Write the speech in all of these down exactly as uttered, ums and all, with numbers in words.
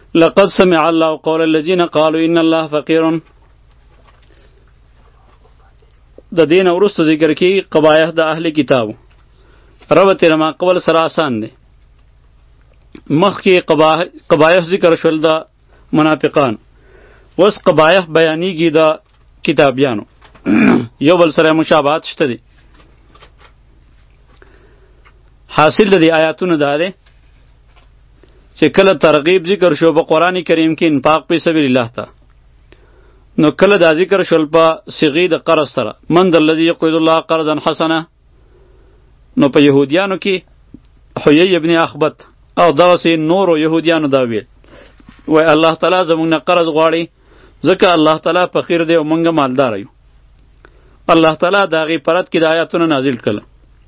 لقد سمع الله قول الذين قالوا ان الله فقير. د دین ورستو ذکر کی قبایح د اهل کتابو ربط رما قبل سره آسان دی. مخکې قبایح ذکر شول د منافقان، وس قبایح بیانیږي د کتابیانو. یو بل سره مشابهت شته دی. حاصل د دې آیاتونو دا دی چې کله ترغیب ذکر شو په قرآن کریم کې انفاق په سبیل الله ته، نو کله دا ذکر شول په صیغې د قرض سره، من ذا الذي يقرض الله قرضا حسنا. نو په یهودیانو کې حیی ابن اخبط او دغسې نورو یهودیانو دا ویل، وای الله تعالی زمونږ نه قرض غواړي ځکه الله تعالی فقیر دی او موږ مالدار یو. الله تعالی د هغې په رد کې د آیاتونه نازل کړل.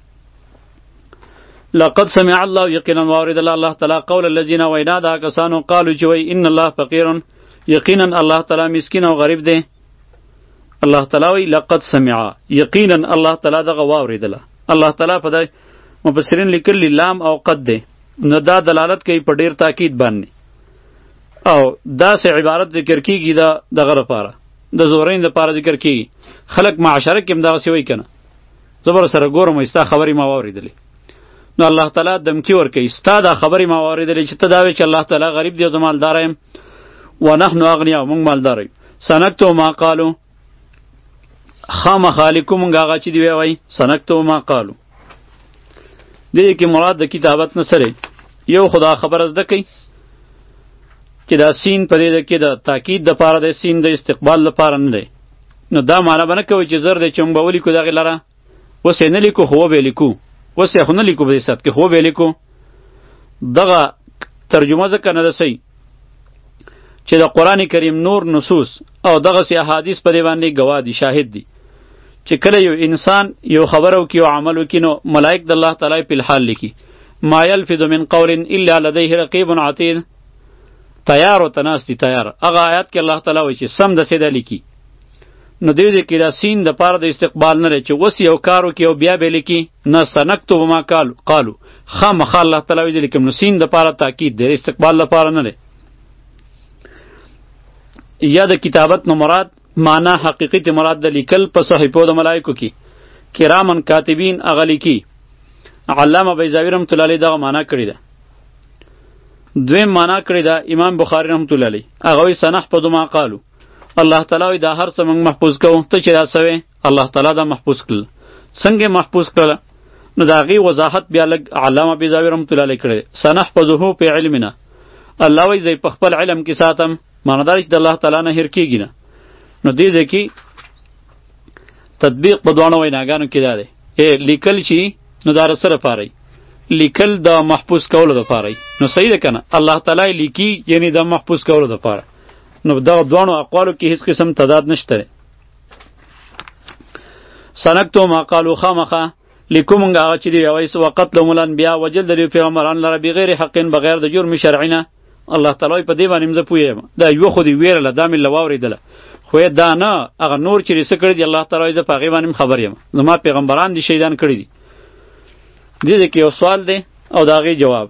لقد سمع الله یقینا واورید الله تعالی قول الذین وینا دا کسانو قالو چې وای ان الله فقیر، یقینا الله تعالی مسکین او غریب دی. الله تعالی وی لقد سمع، یقینا الله تعالی دغه واوریدله. الله تعالی په دای مفسرین لیکلی لام او قد دی، نو دا دلالت کوي په ډیر تاکید باندې، او دا سه عبارت ذکر کیږي دا دغه لپاره د زورین لپاره ذکر کیږي. خلق معاشره کې هم دا سی وای کنه زبر سره ګورم استا خبرې ما واوریدلې، نو الله تعالی دمکی ورکوي ستا دا خبرې ما واوریدلې چې ته دا وی چې الله تعالی غریب دی او زه مالدار یم، ونحن اغنیا موږ مالدار یو. سنکتو ما قالو، خامخا لیکو موږ هغه چې دی وی سنکتو ما قالو. دې کې مراد د کتابت نه سره یو خدا خبر زده کوي چې دا سین په دې کې د تاکید د پاره د سین د استقبال لپاره نه دی. نو دا معنی به نه کوي چې زر دی چې موږ به ولیکو دغې لره، اوس یې نه لیکو خو وبې لیکو، اوس یې خو نه لیکو په دې سات کې خو وبې لیکو. دغه ترجمه ځکه نه ده صحیح چې د قرآن کریم نور نصوص او دغسې احادیث په دې باندې ګواه دي، شاهد دي چې کله یو انسان یو خبر وکړي او عمل وکړي نو ملائک د الله تعالی په الحال لیکي ما یلفظ من قول الا لدیه رقیب عتید. تیار او تناستی تیار. هغه آیات کې الله تعالی وایي چې سم د سیده لیکي. نو دې دې کې دا سین د پاره د استقبال نه لري چې وس یو کار وکړي او بیا به لیکي، نه سنکتب ما قالو قالو خامخا الله تعالی وایي لیکم. نو سین د پاره تاکید دی، استقبال لپاره نه دی. یا د کتابت نو مراد معنا حقیقی ته مراد د لیکل په صحیفو د ملائکو کې کرامن کاتبین هغه لیکي. علامه بیضاوی رحمت الله علیه دغه معنا کړې ده. دویم معنا کړې ده امام بخاری رحمت الله علیه، هغه وایي سنحفظ ما قالو. الله تعالی وایي دا هر څه موږ محفوظ کوو. ته چې دا سوې الله تعالی دا محفوظ کړل. څنګه محفوظ کړل؟ نو د هغې وضاحت بیا لږ علامه بیضاوی رحمت الله علیه کړی. سنحفظه په علمنا، الله وایي زه په خپل علم کې ساتم، معنی دا چې د الله تعالی نه هیر کېږي نه. نو دې ځای کې تطبیق په دواړو ویناګانو کې دا دی، لیکل چې نو دا سره پاره لیکل د محفوظ کولو دپاره نو صحیح ده که نه؟ الله تعالی لیکي یعنی د محفوظ کولو دپاره. نو دغه دواړو اقوالو کې هیڅ قسم تضاد نشته دی. سنکتو ما قالو خامخا لیکو مونږ هغه چې دی وایي وقتلهم الانبیاء وجل د پیغمبران لره بغیر حق بغیر د جرم شرعي نه. الله تعالی په دې باندې زه پوهېږم دا یوه خو دې ویرله دا مې له واورېدله، خو دا نه هغه نور چې ریسه کړي دي الله تعالی زه په هغې باندې خبر یم، زما پیغمبران دي شهیدان کړي دي. دې دې کې یو سوال دی او د هغې جواب.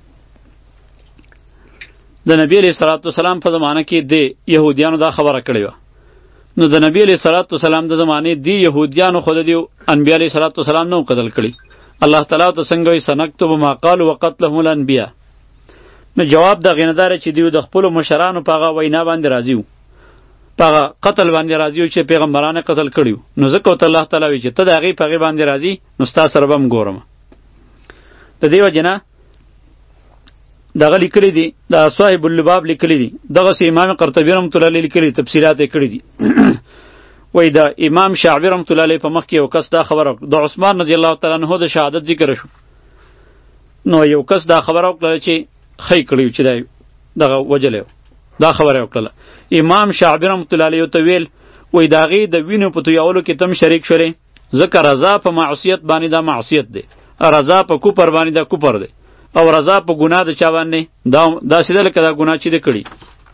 د نبی علیه صلات وسلام په زمانه کې د یهودیانو دا خبره کړې وه. نو د نبی علیه صلات وسلام د زمانې دی یهودیانو خو د دې انبیا علیه صلات وسلام نه قتل کړي. الله تعالی ته څنګه وایي سنکتب ما قالوا وقتلهم الانبیاء. نو جواب د هغې نه دا چې دوی د خپلو مشرانو په هغه وینا باندې راضي وو، په هغه قتل باندې راضي وو چې پیغمبران قتل کړي وو. نو ځکه ورته الله تعالی وایي چې ته د هغې په هغې باندې راضي، نو ستا سره به هم ګورم. د دې وجې نه دغه لیکلی دي، د صاحب اللباب لیکلی دي، دغسې امام قرطبي رحمت الله علیه لیکلي، تفصیلات یې کړي دي. وایي د امام شعبي رحمت الله علیه په مخ کې یو کس دا خبره وکړه، د عثمان رضی الله تعالی عنه د شهادت ذکر شو. نو یو کس دا خبره وکړه چې خی کړی چې دا دغه وجلی دا خبره وکړله. امام شعبي رحمت الله علیه ته ویل وایي د هغې د وینو په تویولو کې تم شریک شولې، ځکه رضا په معصیت باندې دا معصیت دی، رضا په کوپر باندې دا کوپر دی، او رضا په ګناه د چا باندې دا داسې ده لکه دا ګناه چې ده کړي.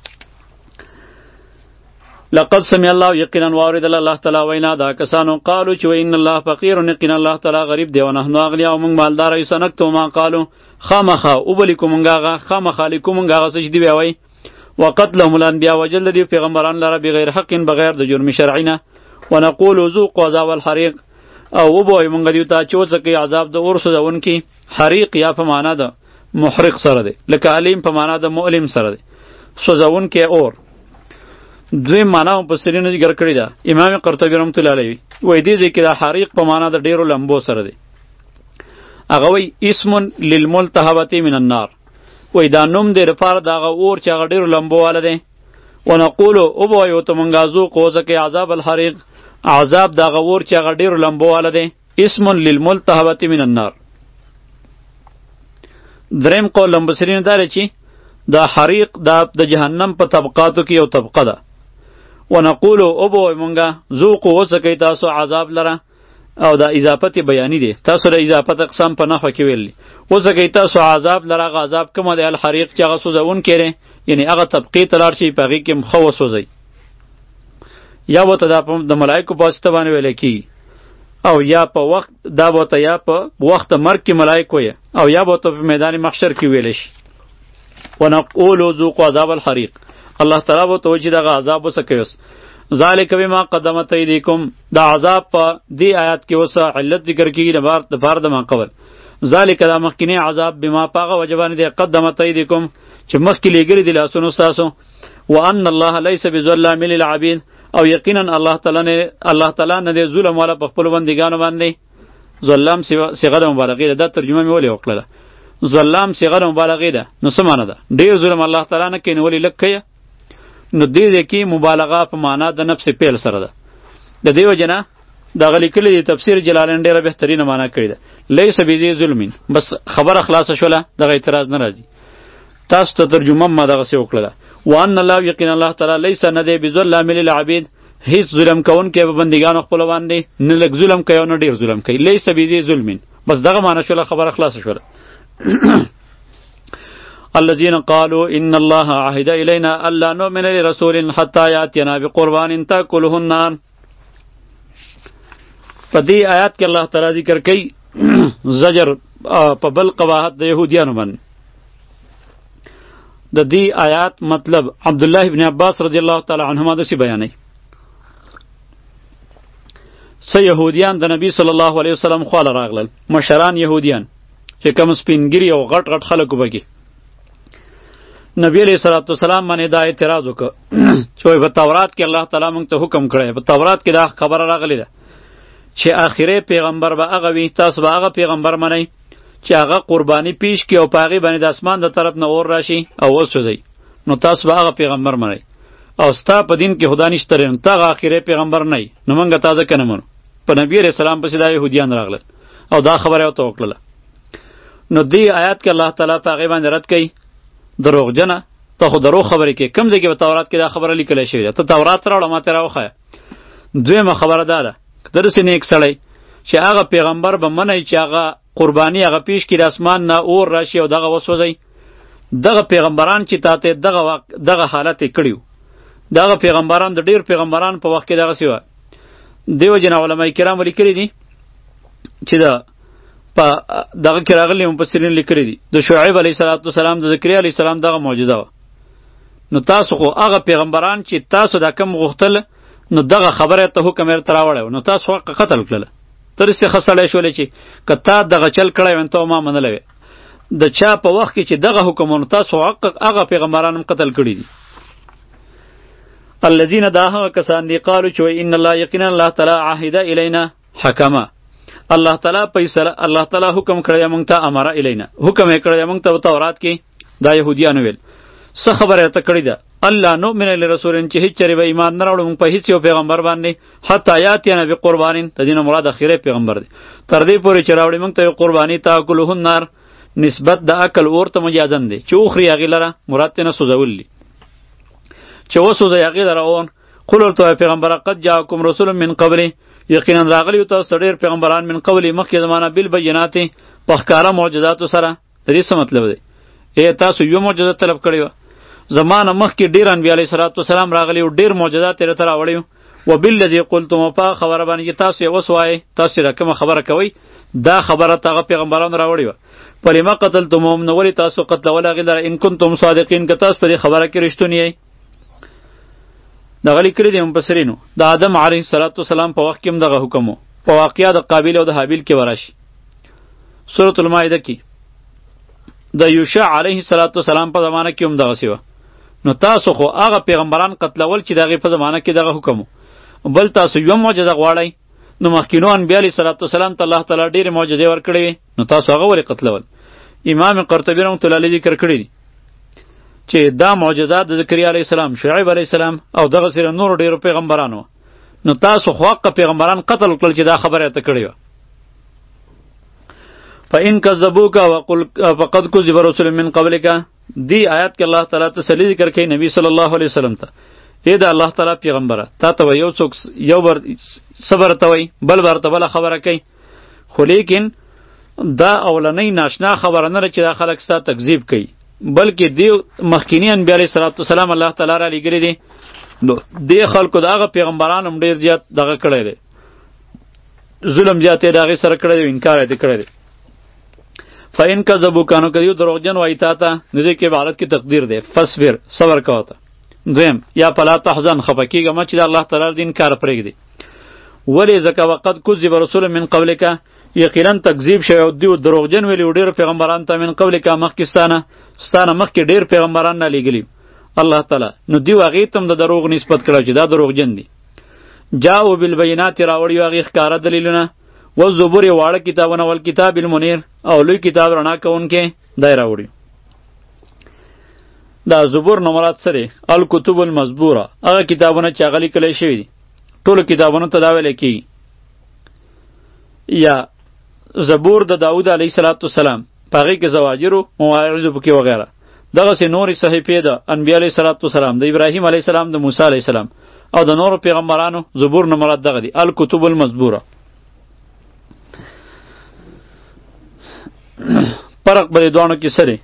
لقد سمع الله یقینا واورېدل الله تعالی وینا دا کسانو قالو چې ان الله فقیر، یقینا الله تعالی غریب دی، ونحن اغنیا او موږ مالدار یو. سنکتو ما قالو خامخا وبلیکو موږ هغه خامخا لیکو موږ هغه څه چې دوی وایي وقتلهم الانبیاء وجل دی پیغمبران لره بغیر حق بغیر د جرم شرعی نه ونقول ذوقوا عذاب الحریق او وبوی مونږ دیو ته چې وڅکي عذاب د اور سوځونکي حریق یا په معنا د محرق سره دی لکه علیم په معنا د مؤلم سره دی سوځونکي اور دوی معنا په سرینو ذکر کړی دا امام قرطبی رحمت الله علیه وای دی چې دا حریق په معنا د ډیرو لمبو سره دی هغه وای اسم للملتهبه من النار وای دا نوم دی لپاره دا اور چې هغه ډیرو لمبو والا دی ونقول او بو یو ته مونږه ذوق وزکه عذاب الحریق عذاب دا غور چې هغه ډیرو لمبو والا دی اسم للملتهبه من النار دریم قول لمبسرین داره چې دا حریق دا د جهنم په طبقاتو کې یو طبقه ده ونقول او بو مونږه ذوق وزکه تاسو عذاب لره او دا اضافت بیانی دی تاسو د اضافت اقسام په نحو کې ویلی وزکه تاسو عذاب لره غذاب کوم دی الحریق چې هغه سوزون کړي یعنی هغه طبقه تلار شي پغې کې مخ وسوځي یا وته دا د ملائکه په واسطه باندې ویل کی او یا په وخت دا وته یا په وخت مرګ کې ملائکه وي او یا وته په میدان محشر کې ویل شي ونقول ذوقوا عذاب الحریق الله تعالی وته چې دا عذاب وسکیوس ذالک بما قدمت ایدیکم دا عذاب په دی آیات کې وسه علت ذکر کیږي د بار د فرد ما قبل ذالک دا مخکینی عذاب بما پاغه وجبان دی قدمت ایدیکم چې مخکې لګری دی لاسونو تاسو وان الله ليس بظلام للعبید او یقینا الله تعالی نه الله تعالی نه دی ظلم والا په خپل بندګانو باندې ظلم صيغه د مبالغه ده ترجمه مې ولې وکړه ظلم صيغه د مبالغه ده نو څه معنی ده ډیر ظلم الله تعالی نه کین ولې لکه نو دې کې مبالغه په معنا د نفس پیل سره ده د دیو جنا د غلی کلی تفسیر جلالین ډیره بهترینه معنا کړی ده لیس بیزی ظلمین بس خبر خلاص شوله دغه اعتراض نه راځي تاسو ته ترجمه ما دغه څه وکړه وان الله یقین الله تعالی لیس نه دی بظلام للعبید هیڅ ظلم کون کې به بندگانو خپل باندې نه لګ ظلم کوي نه ډیر ظلم کوي لیس بیزی ظلمین بس دغه معنا شوله خبر خلاص شوله الذين قالوا ان الله عهد الينا الا نؤمن لرسول حتى ياتينا بقربان تاكله النار فدی آیات کې الله تعالی ذکر کوي زجر په بل قباحت د يهوديانو باندې د دې آیات مطلب عبد الله ابن عباس رضی الله تعالی عنهما د سی بیانې سه يهوديان د نبی صلی الله علیه وسلم خو راغلل مشران يهوديان چې کوم سپینګری او غټ غټ خلکو بګي نبی علیہ الصلوۃ والسلام باندې دا اعتراض وکړ چې په تورات کې الله تعالی موږ ته حکم کړی په تورات کې دا خبره راغلی ده چې آخره پیغمبر به هغه وي تاسو به هغه پیغمبر منئ چې هغه قربانی پیش کی او پاغي باندې د اسمان د طرف نه اور راشي او وسوځي نو تاسو به هغه پیغمبر منئ او ستا په دین کې خدا نشته رن ته آخره پیغمبر نه نو موږ تازه کنه مونږ په نبی علیہ السلام پسې دا يهوديان راغله او دا خبره او تو وکړه نو دی آیات کې الله تعالی پاغي باندې رد کړي دروغ جنه ته خو دروغ خبرې کې کم ځای کې په تورات کې دا خبره لیکل شوې ده ته تورات راوړه ما ته راوښیه دویمه خبره دا ده که درسې نیک سړی چې هغه پیغمبر به منئ چې هغه قرباني هغه پیش کړي د اسمان نه اور راشي او دغه وسوځئ دغه پیغمبران چې تا ته دغه دغه حالت یې کړي دغه پیغمبران د ډېر پیغمبران په وخت کې دغسې وه دیو جن علما کرام لیکلي دي چې د په دغه کې راغلي مفسرین لیکلي دي د شعیب علیه السلام د زکریا علیه السلام دغه معجزه وه نو تاسو خو هغه پیغمبران چې تاسو دا کم غوښتل نو دغه خبره ته حکم یې راوړی نو تاسو حق قتل کړله ته رسې ښه سړی شولې چې که تا دغه چل کړی وی ته ما منلی وې د چا په وخت کې چې دغه حکم نو تاسو هغه پیغمبران هم قتل کړي دي الذین دا هغه کسان دي قالو چې ان الله یقینا الله تعالی عهد الینا حکما الله تعالی فیصله الله تعالی حکم کړی موږ ته امر الینا حکم یې کړی موږ ته تورات کې دا يهودیانو ویل څه خبره ته کړی ده الله نؤمن لرسول چې هیڅ چره به ایمان نه راوړو موږ په هیڅ یو پیغمبر باندې حتی یاتینا بقربان تدین مراد اخیره پیغمبر دی تر دې پورې چې راوړي موږ ته قربانی تاکلوه النار نسبت د عقل ورته مجازن دی چې اوخري هغه لره مراد ته نه سوزولي چې وسوځي هغه لره اون قول ته پیغمبر قد جاءکم رسول من قبل یقینا راغلی تاسو ډیر پیغمبران من قبل مخکې زمانہ بالبینات په ښکارا معجزات سره د دې څه مطلب دی ای تاسو یو معجزه طلب کړی و زمانہ مخکې ډیر انبیاء علیه السلام راغلی او ډیر معجزات یې تر راوړی و بالذی قلتم په خبره باندې تاسو یې وسوای تاسو را کوم خبره کوي دا خبره هغه پیغمبرانو راوړې وه. فلما قتلتموهم، نو ولې تاسو قتلول هغې لره ان کنتم صادقین، که تاسو په دې خبره کې رښتونی یئ. دغه لیکلي دي مفسرینو د آدم علیه السلام په وخت کې هم دغه حکم و. په واقعه د قابیل او د حابیل کې وراشي سورة المائده کې د یوشع علیه السلام په زمانه کې هم دغسې وه. نو تاسو خو هغه پیغمبران قتلول چې د هغې په زمانه کې دغه حکم و. بل تاسو یوه معجزه غواړئ، نو مخکینو انبیا علیه السلام ته الله تعالی ډېرې معجزې ورکړې وې، نو تاسو هغه ولې قتلول؟ امام قرطبي رحمة الله علیه ذکر کړي دي چې دا معجزات د زکریا علیه السلام، شعیب علیه السلام او دغسې نورو ډېرو پیغمبرانو، نو تاسو خو حق پیغمبران قتل کړل چې دا خبره یې ته کړې وه. فإن کذبوک وقل فقد کذب رسول من قبلک، دی آیات کې الله تعالی تسلی ذکر کوي نبی صلی الله علیه وسلم ته. ای دا الله تعالی پیغمبره، تا ته یو څوک یو بر صبر ته وایي، بل بر ته بله خبره کوي، خو لیکن دا اولنۍ ناشنا خبره نه ده چې دا خلک ستا تکذیب کوي، بلکې دی مخکینی انبیا علیه السلام الله تعالی را لېږلي دي. نو دې خلکو د هغه پیغمبران هم ډېر زیات دغه کړی دی، ظلم زیات یې د هغې سره کړی دی او انکار یې کړی دی. فإن کذبوک، نو که دیو دروغجن وایي تا ته، نو دې کې عبارت کې تقدیر دی فصبر، صبر کوه ته. دویم یا فلا تحزن، خفه کېږه مه چې د الله تعالی د انکار پرېږدي. ولې ځکه وقد کذب رسول من قبلک، یقینا تکذیب شوی او دیو دروغجن ویلي و ډېرو پیغمبرانو ته من قبلک مخکې ستانه ستانه مخکې ډېر پیغمبران نه لېږلي الله تعالی، نو دیو هغې ته هم د دروغ نسبت کړی چې دا دروغجن دي. جاءوا بالبینات، راوړي هغې ښکاره دلیلونه، والزبور واړه کتابونه، والکتاب المنیر او لوی کتاب رڼا کوونکی دی راوړي. دا زبور نو مراد څه دی؟ الکتب المزبوره، هغه کتابونه چې هغه لیکلی شوي دي. ټولو کتابونو ته دا ویلی کېږي. یا زبور د داود علیه السلام، په هغې کې زواجرو مواعظو پکې وغیره. دغسې نورې صحیفې د انبیا علیه السلام، د ابراهیم علیه السلام، د موسی علیه السلام او د نورو پیغمبرانو. زبور نه مراد دغه دی، الکتب المزبوره. فرق به د دوانو کې څه دی؟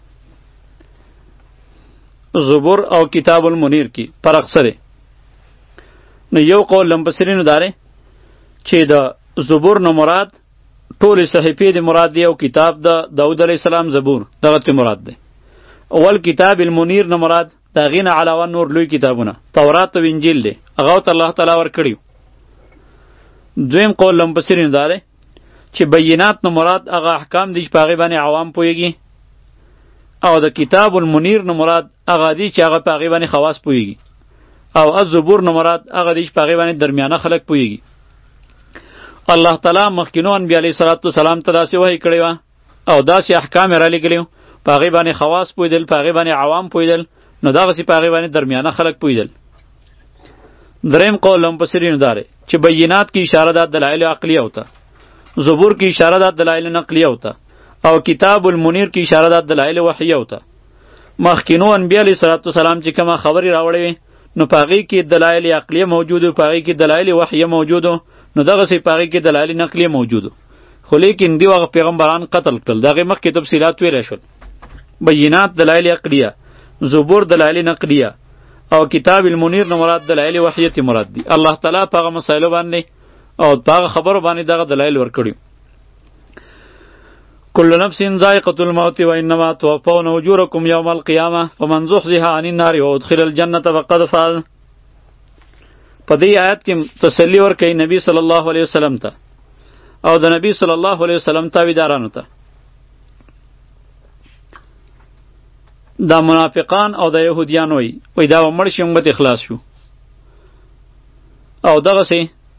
زبور او کتاب المنیر کې فرق څه دی؟ نو یو قول لمبسرینو داره چې د زبور نه مراد ټولې صحیفې د مراد دی، او کتاب د داود علیه السلام زبور دغه ته مراد دی. اول کتاب المنیر نه مراد د هغې نه علاوه نور لوی کتابونه، تورات او انجیل دی، هغه ته الله تعالی ورکړي. دویم قول لمبسرینو داره چې بینات نه مراد هغه احکام دي چې په هغې باندې عوام پوهېږي، او د کتاب المنیر نه مراد هغه دي چې هغه په هغې باندې خواص پوهېږي، او الزبور نه مراد هغه دي چې په هغې باندې درمیانه خلک پوهېږي. الله تعالی مخکینو انبیا علیه السلام ته داسې وحی کړی وه او داسې احکام یې رالیږلي وو، په هغې باندې خواص پوهېدل، په هغې باندې عوام پوهېدل، نو دغسې په هغې باندې درمیانه خلک پوهېدل. دریم قول مفسرینو دا دی چې بینات کی اشاره ده دلایل عقلیه وته، زبور کی اشاره ده دلایل نقلیه وته، او کتاب المنیر کی اشاره ده دلایل وحیه وته. مخکینو انبیا علیه السلام چې کومه خبرې راوړې وې، نو په هغې کې دلایل عقلیه موجود و، په هغې کې دلایل وحیه موجود و، نو دغسې په هغې کې دلایل نقلیه موجود و. خو لیکن دیو هغه پیغمبران قتل کړل. د هغې مخکې تفصیلات ویلی شول. بینات دلایل عقلیه، زبور دلایل نقلیه، او کتاب المنیر نه مراد دلایل وحیه مراد دي. الله تعالی په هغه مسایلو باندې او په هغه خبرو باندې دغه دلایل ورکړي. کل نفس ذائقة الموت وانما توفون اجورکم یوم القیامه فمن زحزح عن النار وادخل الجنه فقد فاز. په دې آیات کې تسلی ورکوي نبی صلی الله علیه وسلم ته او د نبی صلی الله علیه وسلم تابعدارانو ته. دا منافقان او د یهودیان وای وای دا مړ شي موږ به اخلاص شو، او دغسې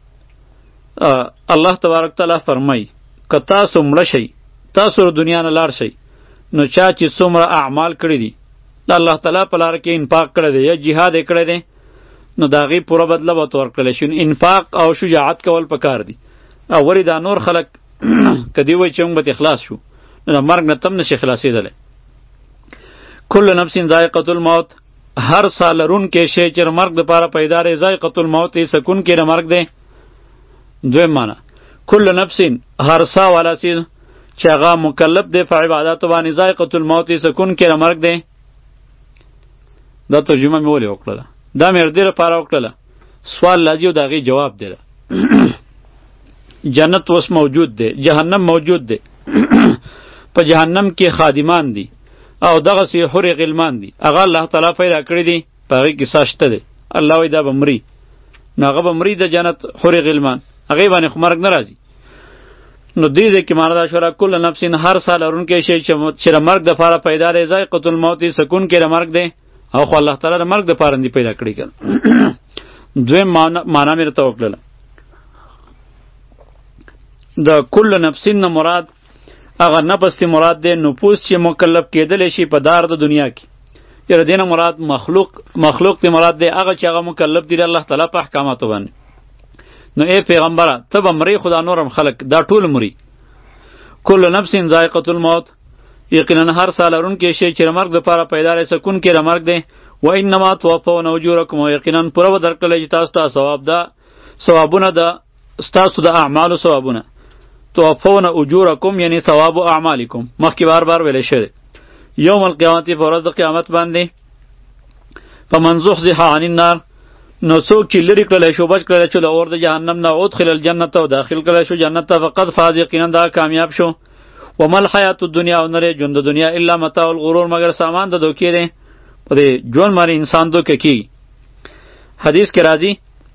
الله تبارک تعالی فرمای که تاسو مړه شئ، تاسو دنیا نه لاړ شئ، نو چا چې څومره اعمال کړي دي د الله تعالی په لاره کې انفاق کړی دی یا جهاد یې کړی دی، نو د هغې پوره بدله به ورته ورکړلی شي. انفاق او شجاعت کول پکار دي. او ولې دا نور خلک که دوی وایي چې موږ به اخلاص شو، نو د مرګ نه ته هم نشي خلاصېدلی. کل نفس ذائقة الموت، هر سا لرونکی شی چې د مرګ دپاره پیدا دی، ذائقة الموت یې سکونکی د مرګ دی. دویم معنی کل نفس، هر سا والا چیز چې هغه مکلف دی په عباداتو باندې، ذائقة الموت یې سکونکی د مرګ دی. دا ترجمه مې ولې وکړله؟ دا مې د دې لپاره وکړله سوال لازم او د هغې جواب دی. جنت اوس موجود دی، جهنم موجود دی. په جهنم کې خادمان دي او دغه سی حور غلمان دي، هغه الله تعالی پیدا کړی دي، په هغې کې سا شته دی. الله وایي دا به مري، نو هغه به مري د جنت حور غلمان، هغې باندې خو مرګ نه راځي. نو دې دې کې معنا دا شوله کل نفس هر سا لرونکی شی چې د مرګ دپاره پیدا دی، ذایقة الموت سکون کې د مرګ دی، او خو الله تعالی د مرګ دپاره دی پیدا کړی که. دویم معنا مې راته وکړله. د کل نفس نه مراد هغه نفس تی مراد دی نفوس چې مکلف کېدلی شي په دار د دنیا کې. یره دې نه مراد مخلوق مخلوق تی مراد دی هغه چې هغه مکلف دی د الله تعالی په احکاماتو باندې. نو ای پیغمبره ته به مرې، خدا نورم خلق دا ټول مري. کل نفس ذائقة الموت، یقینا هر سا لرونکی شی چې د مرګ دپاره پیدا دی سکون کې د مرګ دی. و انما توفون اجورکم، او یقینا پوره به درکړلی چې تاسو ته ثواب ده، ثوابونه ده ستاسو د اعمالو ثوابونه. توفون اجورکم یعنی ثواب اعمالکم، مخکې بار بار ویلی شوی. یوم القیامت په ورځ د قیامت باندې فمن زحزح عن النار، نو څوک چې لرې کړلی شو بچ کړلی شو د اور د جهنم نه، ادخل الجنت، او داخل کړلی شو جنت ته، فقد فاز یقینا دا کامیاب شو. وما الحیات الدنیا، او نری ژوند د دنیا الا متاع الغرور مگر سامان د دوکې دی. په دې ژوند باندې انسان دوکه کیږي. حدیث کې راځي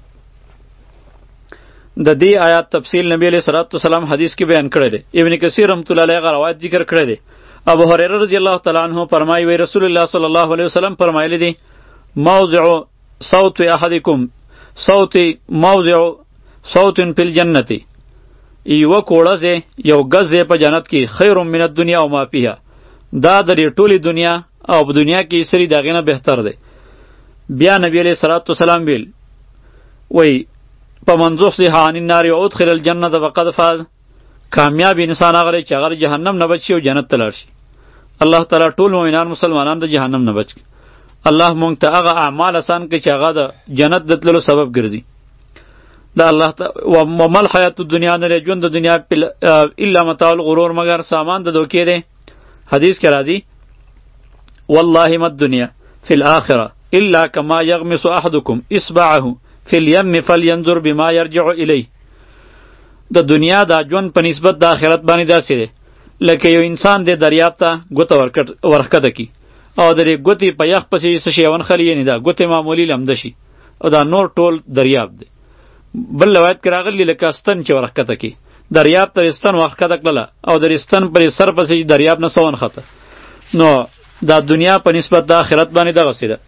د دې آیات تفصیل نبی علیہ الصلوۃ والسلام حدیث کې بیان کړی دی. ابن کثیر رحمۃ اللہ علیہ روایت ذکر کړی دی. ابو هریره رضی الله تعالی عنہ فرمایي وی رسول الله صلی الله علیه وسلم فرمایلی دی موضع صوت احدکم صوت موضع صوت فی الجنة، یو کوړه یو غز په جنت کې خیر من الدنیا و ما فیها، دا د ټولی دنیا او په دنیا کې سری داغه نه بهتر دی. بیا نبی علیہ الصلوۃ والسلام ویل وی فمن زحزح عن النار وادخل الجنة فقد فاز، کامیاب انسان هغه چې هغه جهنم نه بچي او جنت ته لاړ شي. الله تعالی ټول مؤمنان مسلمانان د جهنم نه بچ کړي. الله مونږ ته هغه اعمال آسان کړي چې هغه د جنت د تللو سبب ګرځي. دا الله تعالی وما الحیات الدنیا نه ژوند د دنیا الا متاع الغرور مگر سامان د دوکې دی. حدیث کې راځي والله ما الدنیا فی الاخره الا کما یغمس احدکم اصبعه فی الیم فلینظر بما یرجع الیه. د دنیا دا ژوند په نسبت د آخرت باندې داسې دی لکه یو انسان د دریاب ته ګوته ورښکته کړي او د دې ګوتې په یخ پسې څه شی ونښلي، یعنې دا ګوتې معمولي لمده شي او دا نور ټول دریاب دی. بل روایت کې راغلی لکه ستن چې ورښکته کړي، دریاب ته ستن ورښکته کړله او د ستن پر سر پسې دریاب نه څه ونښته. نو دا دنیا په نسبت د آخرت باندې دغسې ده.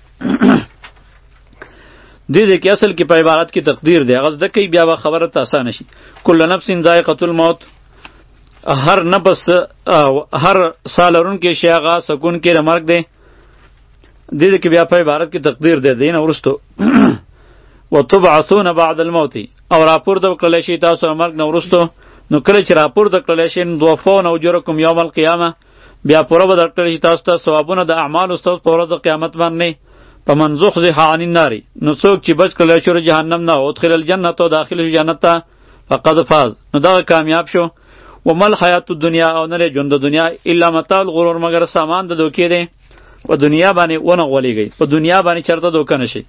دې دې کې اصل کې په عبارت کې تقدیر دی، هغه زده کوي بیا به خبره ته اسانه شي. کل نفس ذائقة الموت، هر نفس هر سا لرونکی شی هغه سکون کې د مرګ دی. دې دې کې بیا په عبارت کې تقدیر دی. دې نه وروستو وتبعثون بعد الموت، او راپورته کړلی شي تاسو د مرګ نه وروستو. نو کله چې راپورته کړلی شي توفون اجورکم یوم القیامه، بیا پوره به درکړلی شي تاسو ته ثوابونه د اعمالو ستاسو په ورځ د قیامت باندې. فمن زحزح عن النار، نو څوک چې بچ کړلی شو د جهنم نه او ادخل الجنة، او داخل شو جنت ته، فقد فاز، نو دغه کامیاب شو. وما الحیات الدنیا، او نه ژوند د دنیا الا متاع الغرور مگر سامان د دوکې دی. په دنیا باندې ونه غولیږئ، په دنیا باندې چرته دوکه نشئ.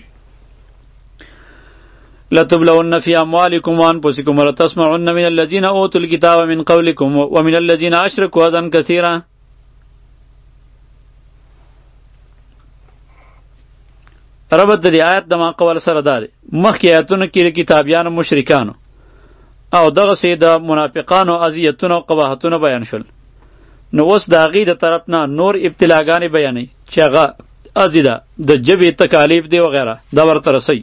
لتبلون فی اموالکم وانفسکم ولتسمعن من الذین اوتوا الکتاب من قبلکم ومن الذین اشرکوا اذى کثیرا. ربط د دې آیت د ما قول سره دا دی، مخکې آیتونو کې د کتابیانو مشرکانو او دغسې د منافقانو اذیتونه او قباحتونه بیان شول. نو اوس د هغې د طرف نه نور ابتلاګانې بیانوي چې هغه ازي ده، د ژبې تکالیف دی وغیره، دا ورته رسوي.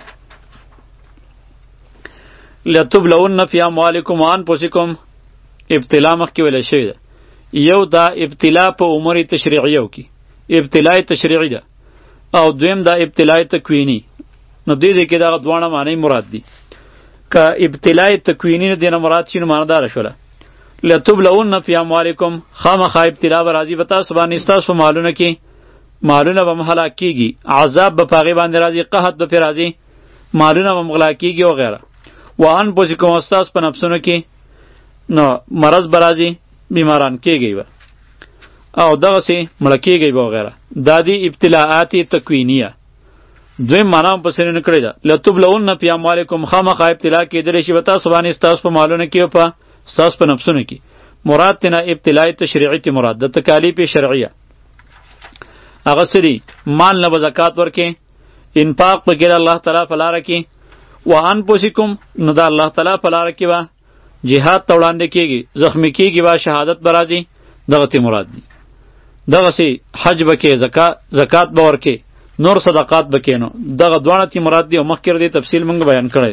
لتبلون فی اموالکم وانفسکم، ابتلا مخکې ویلی شوې ده. یو دا ابتلا په امور تشریعیو کې ابتلای تشریعي ده، او دویم دا ابتلای تکوینی. نو دې دې کې دغه دواړه معنی مراد دي. که ابتلای تکوینی نه دینه مراد شي نو معنادار شوله. لتبلون فی اموالکم، خامخا ابتلا به راځي به تاسو باندې، ستاسو مالونه کې مالونه به هلاک کېږي، عذاب به په هغې باندې راځي، قحط به پرې راځي، مالونه به غلا کېږي وغیره. وانفسکم، او ستاسو په نفسونو کې نو مرض به راځي، بیماران کېږئ به او دغسې مړه کېږئ به وغیره. دا دي ابتلاعات تکوینیه. دویم معنا هم پسې نه کړې ده. لتبلون فی اموالکم خامخا ابتلا کېدلی شي به تاسو باندې ستاسو په مالونو کې او په ستاسو په نفسونو کې. مراد تینا ابتلای تشریعی تی مراد د تکالیف شرعیه. هغه څه دي مال نه به زکات ورکې، انفاق وکړه الله تعالی په لاره کې، وانفسکم نو د الله تعالی په لاره کې به جهاد ته وړاندې کېږي، زخمی کېږي به شهادت به راځي، دغه تی مراد دي. دغسې حج به کې، زکات به ورکې، نور صدقات به کې. نو دغه دواړه تی مراد دي او مخکې د تفصیل موږ بیان کړی.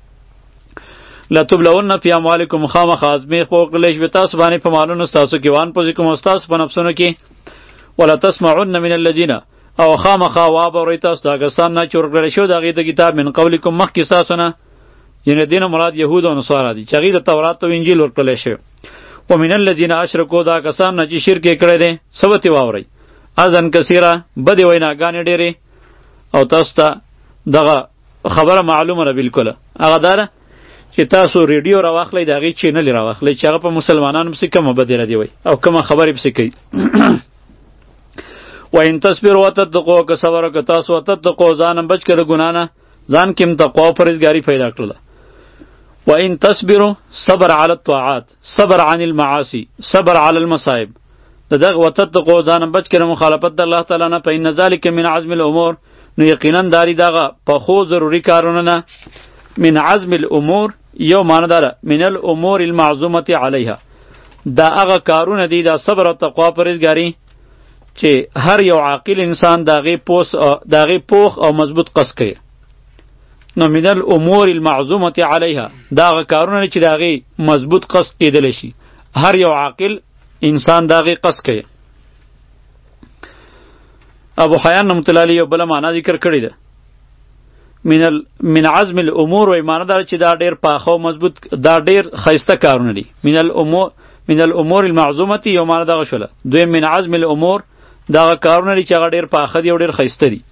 لتبلون فی اموالکم خامخا ازمېښت به وکړلی شي به تاسو باندې په مالونو ستاسو کې، وانفسکم او ستاسو په نفسونو کې. ولا تسمعن من الذین او خامخا وابورئ تاسو دا کسان نه چې ورکړلی شوی د هغې د کتاب من قبلکم مخکې ستاسو نه، یعنې دې نه مراد یهود او نصارا دي چې هغې د تورات او انجیل ورکړلی شوی. ومن الذین اشرکو دا کسان نه چې شرک یې کړی دی څه به ترې واورئ، اذن کثیره بدې ویناګانې ډېرې. او تاسو ته دغه خبره معلومه ده بلکله، هغه دا ده چې تاسو ریډیو راواخلئ د هغې چینل یې راواخلئ چې هغه په مسلمانانو پسې کومه بدې ردې وایي او کومه خبرې پسې کوي. وان تصبروا وتتقوا که صبر وکړه تاسو وتتقوا ځان هم بچ کړه د ګناه نه، ځان کې هم تقوا او پرهیزګاري پیدا کړله. وان تصبروا صبر علی الطاعات، صبر عن المعاصی، صبر علی المصائب. د دغه وتتقوا ځان هم بچ کړه مخالفت د الله تعالی نه، فإن ذلک من عزم الامور نو یقینا داری دغه پخو ضروري کارونه نه. من عزم الامور یو معنی داره من الامور المعزومه علیها، دا هغه کارونه دي دا صبر او تقوا پرهیزګاري چې هر یو عاقل انسان داغه پوس داغه پوخ او مضبوط قص کوي. نو من الامور المعزومه علیها دا هغه کارونه چې داغه مضبوط قص کېدل شي، هر یو عاقل انسان داغه قص کوي. ابو حیان رحمۃ اللہ علیہ بل معنا ذکر کړی ده من ال من عزم الامور و ایمان دار چې دا ډیر پاخو مضبوط دا ډیر خیسته کارونه دي. من الامور من الامور المعزومه یو معنا دغه شوله. دوی من عزم الامور دا کارونه دي چې هغه ډیر پاخه دي او ډیر خیسته دي.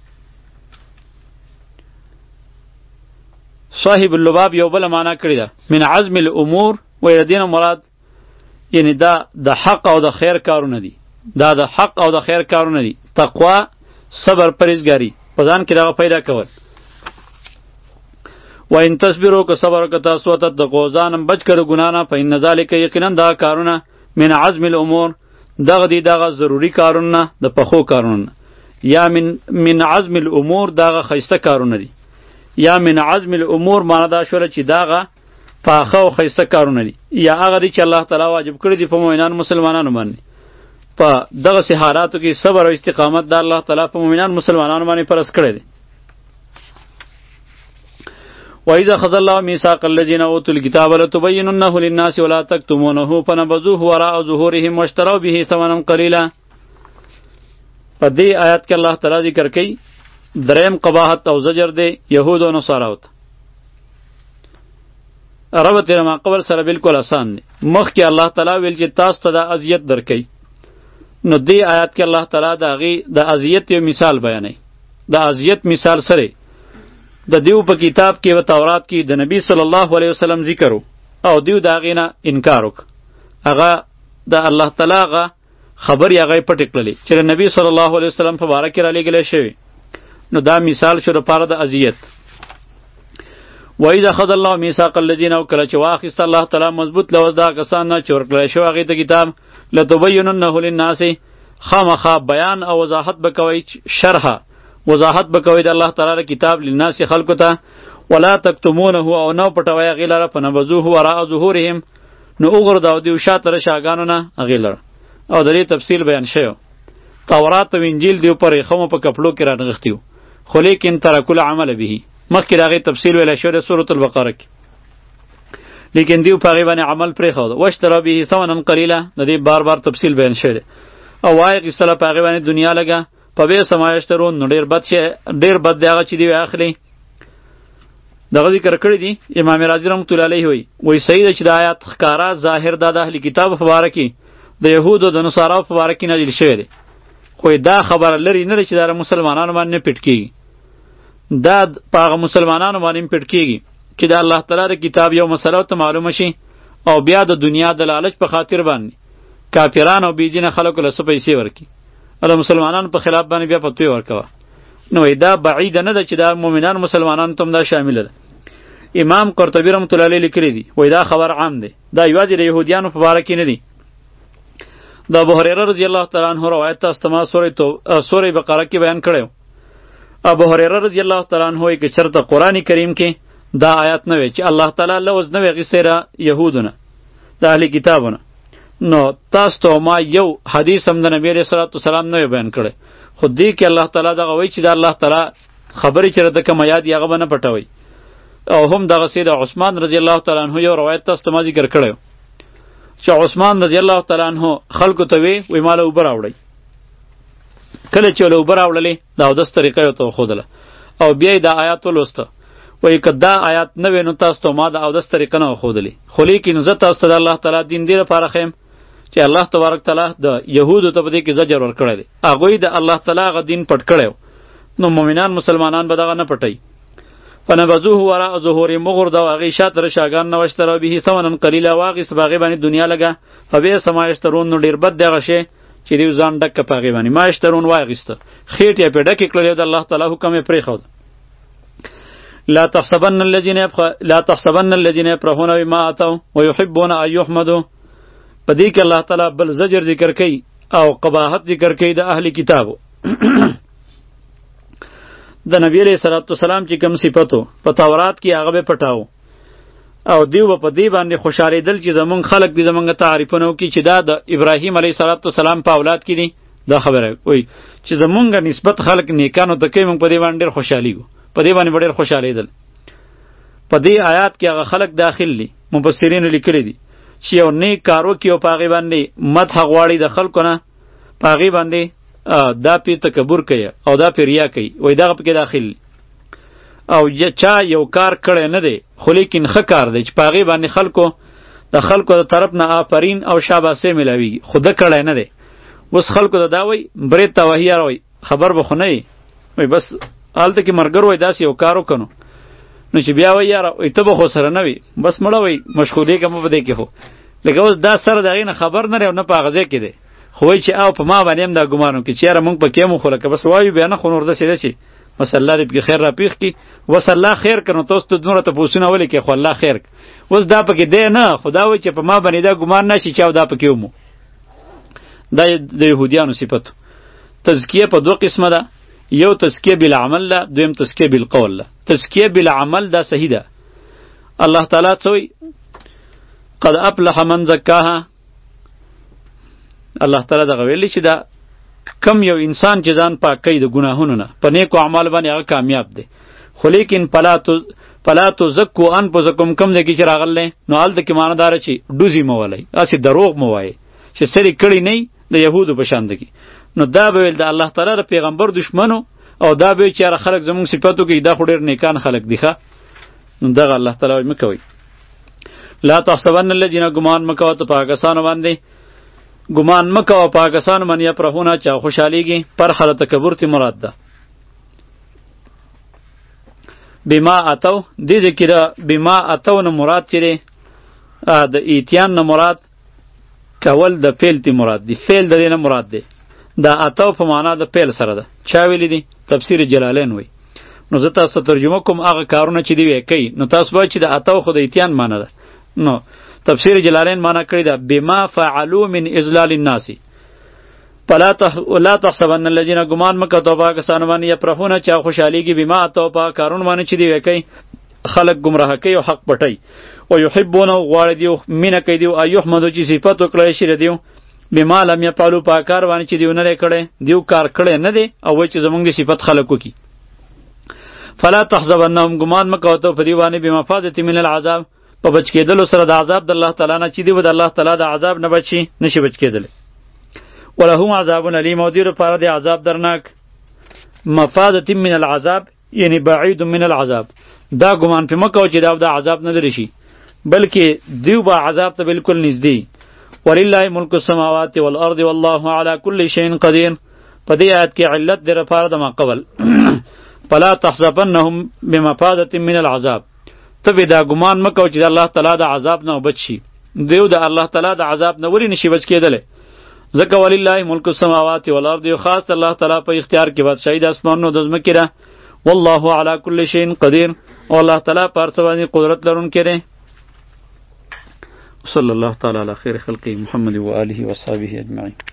صاحب اللباب یو بل معنا کړی ده من عزم الامور و دین مراد یعنی دا د حق او د خیر کارونه دي، دا د حق او د خیر کارونه دي. تقوا، صبر، پرهیزګاري په ځان کې دغه پیدا کول. و ان تصبروا که صبر که تاسو وتتقوا ځان هم بچ کړه ګناه نه، فإن ذلک یقینا دا کارونه من عزم الامور دغه دی دغه ضروری کارونه د پخو کارونه، یا من من عزم الامور دغه خیسته کارونه دي، یا من عزم الامور معنا دا شوله چې دغه پاخه او خیسته کارونه دي، یا هغه دی چې الله تعالی واجب کړی دی په مؤمنان مسلمانانو باندې. په دغه سي حالاتو کې صبر او استقامت د الله تعالی په مؤمنان مسلمانانو باندې فرض کړی دی. وَإِذَا أَخَذَ اللَّهُ مِيثَاقَ الَّذِينَ أُوتُوا الْكِتَابَ لَتُبَيِّنُنَّهُ لِلنَّاسِ وَلَا تَكْتُمُونَهُ فَنَبَذُوهُ وَرَاءَ ظُهُورِهِمْ وَاشْتَرَوْا بِهِ ثَمَنًا قَلِيلًا. په دې آیات کې الله تعالی ذکر کوي دریم قباحت او زجر دی یهود او نصاراو ته. ربط یې ما قبل سره بالکل آسان دی. مخکې الله تعالی ویل چې تاسو ته دا اذیت درکوي، نو دې آیات کې الله تعالی د هغې د اذیت یو مثال بیانوي. د اذیت مثال سره د دیو په کتاب کې و تورات کې د نبی صلی الله علیه وسلم ذکر او دیو د هغې نه انکار وک. هغه د الله تعالی هغه خبرې هغه یې پټې کړلې چې د نبی صلی الله علیه وسلم په باره کې رالیږلی شوی. نو دا مثال شو دپاره د اذیت. وإذا أخذ الله ميثاق الذين او کله چې واخیست الله تعالی مضبوط لوز دا کسان نه چې ورکړلی شوی هغې ته کتاب لتبیننه للناس خامخا بیان او وضاحت به کوئ، شرحه وضاحت به کوئ د الله تعالی کتاب للناس خلکو ته، ولا تکتمونه او نو پټوئ هغې لره فنبذوه وراء ظهورهم نو وغورځاو دوی شاته له شاګانو نه هغې لره. او د دې تفصیل بیان شوی. تورات او انجیل دیو په ریخمو په کپړو کې رانغښتي وو، خو لیکن ترکو العمل به مخکې د هغې تفصیل ویلی شوی د سورة البقره کې، لیکن دیو په هغې باندې عمل پرېښود. واشتروا به ثمنا قلیلا د دې بار بار تفصیل بیان شوی دی. او وایې غیستله په هغې باندې دنیا لګه په بیس ما یشترون نو ډېر بد شی ډېر بد دی هغه چې دوی اخلي. دغه ذکر کړی دی امام رازي رحمت الله علیه وایي وایي صحیح ده چې د آیات ښکاره ظاهر دا د اهل کتابو په باره کې د یهودو د نصاراو په باره کې نازل شوی دی، خو دا خبره لرې نه ده چې دا مسلمانانو باندې نه پټ کېږي. دا په هغه مسلمانانو باندې هم پټ کېږي چې د الله تعالی د کتاب یو مسله ورته معلومه شي او بیا د دنیا د لالچ په خاطر باندې کافران او بېدینه خلکو له څه پیسې ورکړي او د مسلمانانو په خلاف باندې بیا فتوی ورکوه. نو دا بعید نه ده چې دا مؤمنان مسلمانان ته دا شامل ده. امام قرطبی رحمۃ اللہ علیہ لیکلی دی وای دا خبر عام دی، دا یوازې د یهودیانو په باره کې نه دی. د ابو هریره رضی الله تعالی عنہ روایت تاسو ته ما سورې تو سورې بقره کې بیان کړو. ابو هریره رضی الله تعالی عنہ یې کې چرته قرآن کریم کې دا آیات نه وی چې الله تعالی لوز نه وی غیسه را یهودونه د اهلی کتابونه. نو تاسو ته ما یو حدیث هم د نبی رسول الله سلام نه بیان کړي، خو دې کې الله تعالی دغه وی چې د الله تعالی خبرې چې رته کوم یاد یغه نه پټوي. او هم دغه سید عثمان رضی الله تعالی عنہ یو روایت تاسو ته ما ذکر کړو چې عثمان رضی الله تعالی عنہ خلکو ته وی وی مال اوبر راوړی. کله چې له اوبر راوړلې دا د ست طریقې او ته خودله او بیا د آیات ولسته وی کدا آیات نه وینو تاسو ته ما د او د ست طریقې نه خودلې. خو لیکن زه تاسو ته الله تعالی دین دی لپاره خیم چې الله تبارک تعالی د یهودو ته په دې کې زجر ورکړی دی. هغوی د الله تعالی غ دین پټ کړی نو مؤمنان مسلمانان به دغه نه پټوي. فنبذوه وراء ظهور مغرد و هغې شاته رشاګان نه واشتروا به ثمنا قلیلا واخیست په هغې باندې دنیا لګه فبئس ما یشترون نو ډېر بد دی هغه شی چې دوی ځان ډک کړه په هغې باندې. ما یشترون واخیسته خېټ یې پرې ډکې کړلې د الله تعالی حکم یې پرېښود. لا تحسبن الذين لا تحسبن الذين يفرحون بما اتوا ويحبون ان يحمدوا. په دې کې الله تعالی بل زجر ذکر کوي او قباحت ذکر کوي د اهلی کتابو. د نبی علیہ الصلوۃ والسلام چې کوم صفاتو په تورات کې هغه به پټاو او دیو په دې باندې خوشالیدل چې زمونږ خلق دې زمونږ تعریفونه وکړي چې دا د ابراهیم علیه الصلوۃ والسلام په اولاد کې دي. دا خبره وای چې زمونږ نسبت خلق نیکانو ته کوي، موږ په دې باندې ډېر خوشحاليږو، په دې باندې ډېر خوشالیدل. په دې آیات کې هغه خلق داخل دي، مفسرین لیکلي دي چې یو نیک کار وکړي او په هغې باندې مدح غواړي د خلکو نه، په هغې باندې دا پی تکبر کوي او دا پی ریا کوي، وای دغه پکې داخل. او چا یو کار کړی نه دی خو لیکن ښه کار دی چې په هغې باندې خلکو د خلکو د طرف نه آفرین او شاباسې میلاویږي، خو ده کړی نه دی. اوس خلکو ته دا وایي برید ته وهي یاره وایي خبر به خو نه یې، وایي بس هلته کې ملګرو وایي داسې یو کار وکړو نو چې بیا وایي یاره وایي ته به خو سره نه وي، بس مړه وایي مشغولېږه مه په دې کې. خو لکه اوس دا سره د هغې نه خبر نه دی او نه په هغه ځای کې دی، خو وایي چې او په ما باندې هم دا ګمان وکړي چې یاره مونږ پکې مو خو لکه بس وایو بیا نه خو نور داسې ده چې بس الله دې پکې خیر راپېښ کړي. بس الله خیر کړه نو تاسو ته دومره تپوسونه ولې کې خو الله خیر اوس دا پکې دی نه، خو دا وایي چې په ما باندې دا ګمان نه شي چې او دا پکې ومو. دا د یهودیانو صفت. تزکیه په دوه قسمه ده، یو تزکیه بالعمل ده، دویم تزکیه بالقول ده. تزکیه بالعمل دا صحیح ده. الله تعالی څه وایي قد افلح من زکاها. الله تعالی دغه ویلی چې دا کم یو انسان چې ځان پاک کوي د ګناهونو نه په نیکو اعمال باندې هغه کامیاب دی. خو لیکن فلا تو فلا تزکوا انفسکم کم ځای کې چې راغلی نو هلته کې معنی داره چې ډوزي مه ولئ، هسې دروغ مه وایئ چې سرې کړي نه د یهودو په شان کې. نو دا به ویل د الله تعالی د پیغمبر دشمنو او دا به چې هر خلک زمونږ صفاتو کې دا خو ډېر نیکان خلک دي ښه. نو دغه الله تعالی وایي مه کوئ. لا تحسبن الذین ګمان مه کوه ته په هغه کسانو باندې ګمان مه کوه په هغه کسانو باندې یفرحونه چې خوشحالیږي. پرخه د تکبر تی مراد ده. بما اتو دې ځای کې د بما اتو نه مراد چې دی د ایتیان نه مراد کول د فعل تی مراد دی، فعل د دې نه مراد دی. دا اتو په معنا د فعل سره ده. چا ویلی دی؟ تفسیر جلالین وی. نو زه تاسو ترجمه کوم هغه کارونه چې دی وی کوي، نو تاسو وایئ چې د اتو خو د ایتیان معنا ده. نو تفسیر جلالین معنا کړی ده بما فعلوا من اذلال الناس. فلا تح... لا تحسبن الذين ګمان مکه توبه کسان باندې یفرحون چا خوشحالیږي بما اتو په کارون باندې چې دی وی کوي خلق گمراه کوي او حق پټي او يحبون غواړي دیو مینه کوي دیو ايحمدو چې صفات وکړي شي دیو بما لم يفعلوا په کار باندې چې دیو نه کړي دیو کار کړي نه دی او وای چې زمونږ دی صفات خلقو کی. فلا تحسبنهم ګمان مکه تو په دی باندې بمفازه من العذاب په بچ کېدلو سره د عذاب د الله تعالی نه چې دی د الله تعالی د عذاب نه بچي نشي بچ کېدل. ولهم عذاب علیم او دیر لپاره د عذاب درناک. مفازه من العذاب یعنی بعید من العذاب. دا ګمان په مکه چې دا د عذاب نه لري شي بلکې دیو با عذاب ته بالکل نږدې. ولله ملک السماوات والارض والله على كل شيء قدير. په دې آیت کې علت در لپاره د ما قبل فلا تحسبنهم بمفازه من العذاب. ته دا ګمان مکه چې الله تعالی د عذاب نه بچ شي. دیو د الله تعالی د عذاب نه ولی نشي بچ کېدل. ځکه ولله ملک السماوات والارض، یو خاص الله تعالی په اختیار کې بادشاہي د اسمانونو د ځمکې ده. والله علی کل شیء قدیر، او الله تعالی په هر څه باندې قدرت لرونکی دی. صلی الله تعالی علی خیر خلقه محمد و آله و صحبه اجمعین.